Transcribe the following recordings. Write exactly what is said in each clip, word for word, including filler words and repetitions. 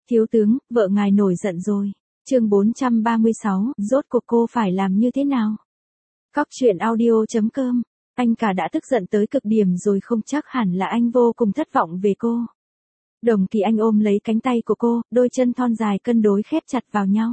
Thiếu tướng, vợ ngài nổi giận rồi. Chương bốn trăm ba mươi sáu, rốt cuộc cô phải làm như thế nào? Cóc truyện audio chấm com. Anh cả đã tức giận tới cực điểm rồi, không chắc hẳn là anh vô cùng thất vọng về cô. Đồng Kỳ Anh ôm lấy cánh tay của cô, đôi chân thon dài cân đối khép chặt vào nhau.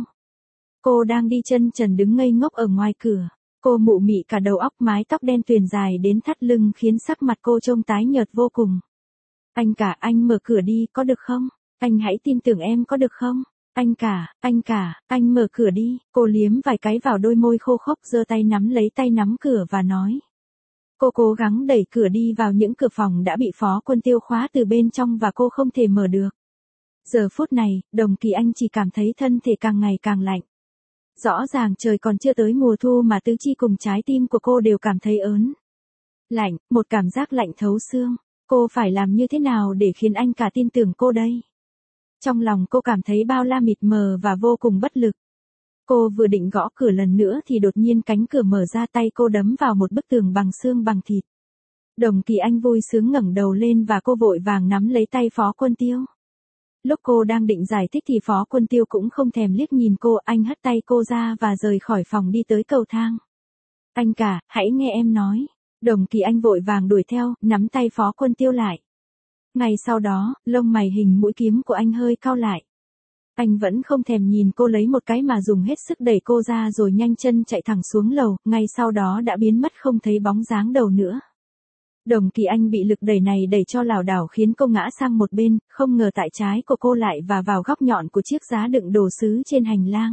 Cô đang đi chân trần đứng ngây ngốc ở ngoài cửa. Cô mụ mị cả đầu óc, mái tóc đen tuyền dài đến thắt lưng khiến sắc mặt cô trông tái nhợt vô cùng. Anh cả, anh mở cửa đi, có được không? Anh hãy tin tưởng em, có được không? Anh cả, anh cả, anh mở cửa đi. Cô liếm vài cái vào đôi môi khô khốc, giơ tay nắm lấy tay nắm cửa và nói. Cô cố gắng đẩy cửa đi vào những cửa phòng đã bị Phó Quân Tiêu khóa từ bên trong và cô không thể mở được. Giờ phút này, Đồng Kỳ Anh chỉ cảm thấy thân thể càng ngày càng lạnh. Rõ ràng trời còn chưa tới mùa thu mà tứ chi cùng trái tim của cô đều cảm thấy ớn lạnh, một cảm giác lạnh thấu xương. Cô phải làm như thế nào để khiến anh cả tin tưởng cô đây? Trong lòng cô cảm thấy bao la mịt mờ và vô cùng bất lực. Cô vừa định gõ cửa lần nữa thì đột nhiên cánh cửa mở ra, tay cô đấm vào một bức tường bằng xương bằng thịt. Đồng Kỳ Anh vui sướng ngẩng đầu lên và cô vội vàng nắm lấy tay Phó Quân Tiêu. Lúc cô đang định giải thích thì Phó Quân Tiêu cũng không thèm liếc nhìn cô, anh hất tay cô ra và rời khỏi phòng đi tới cầu thang. Anh cả, hãy nghe em nói. Đồng Kỳ Anh vội vàng đuổi theo, nắm tay Phó Quân Tiêu lại. Ngay sau đó, lông mày hình mũi kiếm của anh hơi cau lại. Anh vẫn không thèm nhìn cô lấy một cái mà dùng hết sức đẩy cô ra rồi nhanh chân chạy thẳng xuống lầu, ngay sau đó đã biến mất không thấy bóng dáng đâu nữa. Đồng Kỳ Anh bị lực đẩy này đẩy cho lảo đảo khiến cô ngã sang một bên, không ngờ tại trái của cô lại và vào góc nhọn của chiếc giá đựng đồ sứ trên hành lang.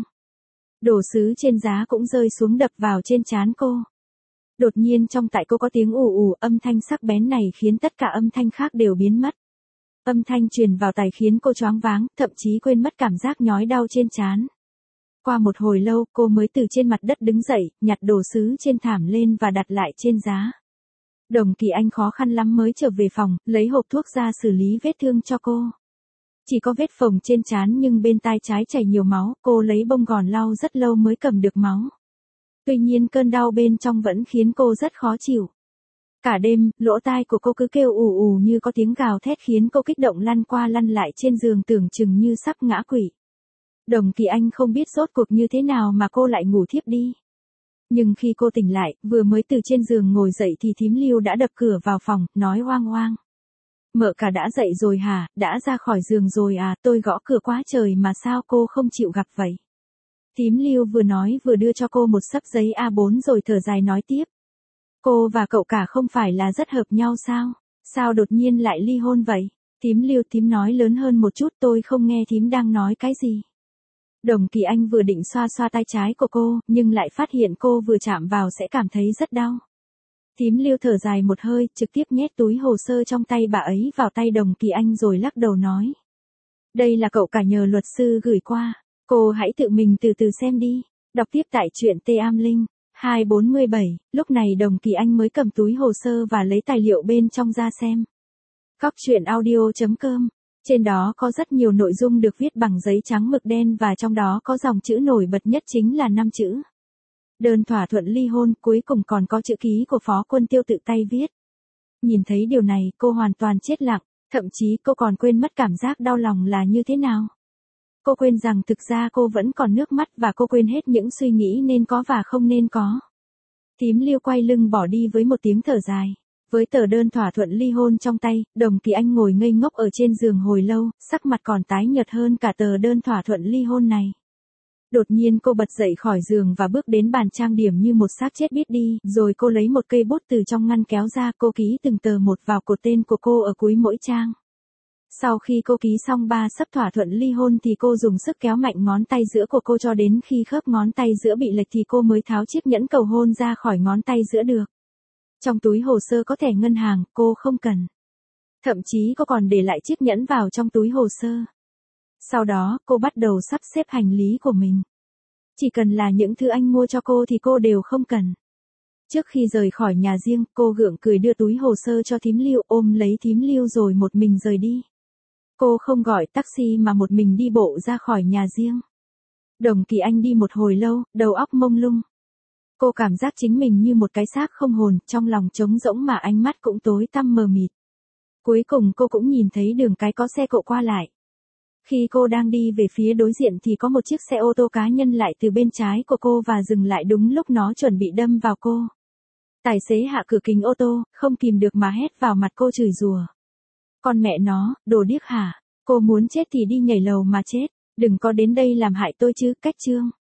Đồ sứ trên giá cũng rơi xuống đập vào trên trán cô. Đột nhiên trong tai cô có tiếng ù ù, âm thanh sắc bén này khiến tất cả âm thanh khác đều biến mất. Âm thanh truyền vào tai khiến cô choáng váng, thậm chí quên mất cảm giác nhói đau trên trán. Qua một hồi lâu, cô mới từ trên mặt đất đứng dậy, nhặt đồ sứ trên thảm lên và đặt lại trên giá. Đồng Kỳ Anh khó khăn lắm mới trở về phòng, lấy hộp thuốc ra xử lý vết thương cho cô. Chỉ có vết phồng trên trán nhưng bên tai trái chảy nhiều máu, cô lấy bông gòn lau rất lâu mới cầm được máu. Tuy nhiên cơn đau bên trong vẫn khiến cô rất khó chịu. Cả đêm, lỗ tai của cô cứ kêu ù ù như có tiếng gào thét khiến cô kích động lăn qua lăn lại trên giường tưởng chừng như sắp ngã quỵ. Đồng Kỳ Anh không biết rốt cuộc như thế nào mà cô lại ngủ thiếp đi. Nhưng khi cô tỉnh lại, vừa mới từ trên giường ngồi dậy thì thím Lưu đã đập cửa vào phòng, nói oang oang. Mợ cả đã dậy rồi hả, đã ra khỏi giường rồi à, tôi gõ cửa quá trời mà sao cô không chịu gặp vậy? Thím Lưu vừa nói vừa đưa cho cô một xấp giấy A bốn rồi thở dài nói tiếp. Cô và cậu cả không phải là rất hợp nhau sao? Sao đột nhiên lại ly hôn vậy? Thím Lưu, thím nói lớn hơn một chút, tôi không nghe thím đang nói cái gì. Đồng Kỳ Anh vừa định xoa xoa tay trái của cô, nhưng lại phát hiện cô vừa chạm vào sẽ cảm thấy rất đau. Thím Lưu thở dài một hơi, trực tiếp nhét túi hồ sơ trong tay bà ấy vào tay Đồng Kỳ Anh rồi lắc đầu nói. Đây là cậu cả nhờ luật sư gửi qua, cô hãy tự mình từ từ xem đi. Đọc tiếp tại truyện T Am Linh. hai bốn bảy, lúc này Đồng Kỳ Anh mới cầm túi hồ sơ và lấy tài liệu bên trong ra xem. Cóc truyện audio chấm com. Trên đó có rất nhiều nội dung được viết bằng giấy trắng mực đen và trong đó có dòng chữ nổi bật nhất chính là năm chữ. Đơn thỏa thuận ly hôn, cuối cùng còn có chữ ký của Phó Quân Tiêu tự tay viết. Nhìn thấy điều này, cô hoàn toàn chết lặng, thậm chí cô còn quên mất cảm giác đau lòng là như thế nào. Cô quên rằng thực ra cô vẫn còn nước mắt và cô quên hết những suy nghĩ nên có và không nên có. Thím Lưu quay lưng bỏ đi với một tiếng thở dài. Với tờ đơn thỏa thuận ly hôn trong tay, Đồng Kỳ Anh ngồi ngây ngốc ở trên giường hồi lâu, sắc mặt còn tái nhợt hơn cả tờ đơn thỏa thuận ly hôn này. Đột nhiên cô bật dậy khỏi giường và bước đến bàn trang điểm như một xác chết biết đi, rồi cô lấy một cây bút từ trong ngăn kéo ra, cô ký từng tờ một vào cột tên của cô ở cuối mỗi trang. Sau khi cô ký xong ba sấp thỏa thuận ly hôn thì cô dùng sức kéo mạnh ngón tay giữa của cô cho đến khi khớp ngón tay giữa bị lệch thì cô mới tháo chiếc nhẫn cầu hôn ra khỏi ngón tay giữa được. Trong túi hồ sơ có thẻ ngân hàng, cô không cần. Thậm chí cô còn để lại chiếc nhẫn vào trong túi hồ sơ. Sau đó, cô bắt đầu sắp xếp hành lý của mình. Chỉ cần là những thứ anh mua cho cô thì cô đều không cần. Trước khi rời khỏi nhà riêng, cô gượng cười đưa túi hồ sơ cho thím Lưu, ôm lấy thím Lưu rồi một mình rời đi. Cô không gọi taxi mà một mình đi bộ ra khỏi nhà riêng. Đồng Kỳ Anh đi một hồi lâu, đầu óc mông lung. Cô cảm giác chính mình như một cái xác không hồn, trong lòng trống rỗng mà ánh mắt cũng tối tăm mờ mịt. Cuối cùng cô cũng nhìn thấy đường cái có xe cộ qua lại. Khi cô đang đi về phía đối diện thì có một chiếc xe ô tô cá nhân lại từ bên trái của cô và dừng lại đúng lúc nó chuẩn bị đâm vào cô. Tài xế hạ cửa kính ô tô, không kìm được mà hét vào mặt cô chửi rủa. Con mẹ nó, đồ điếc hả? Cô muốn chết thì đi nhảy lầu mà chết, đừng có đến đây làm hại tôi chứ, cách chương.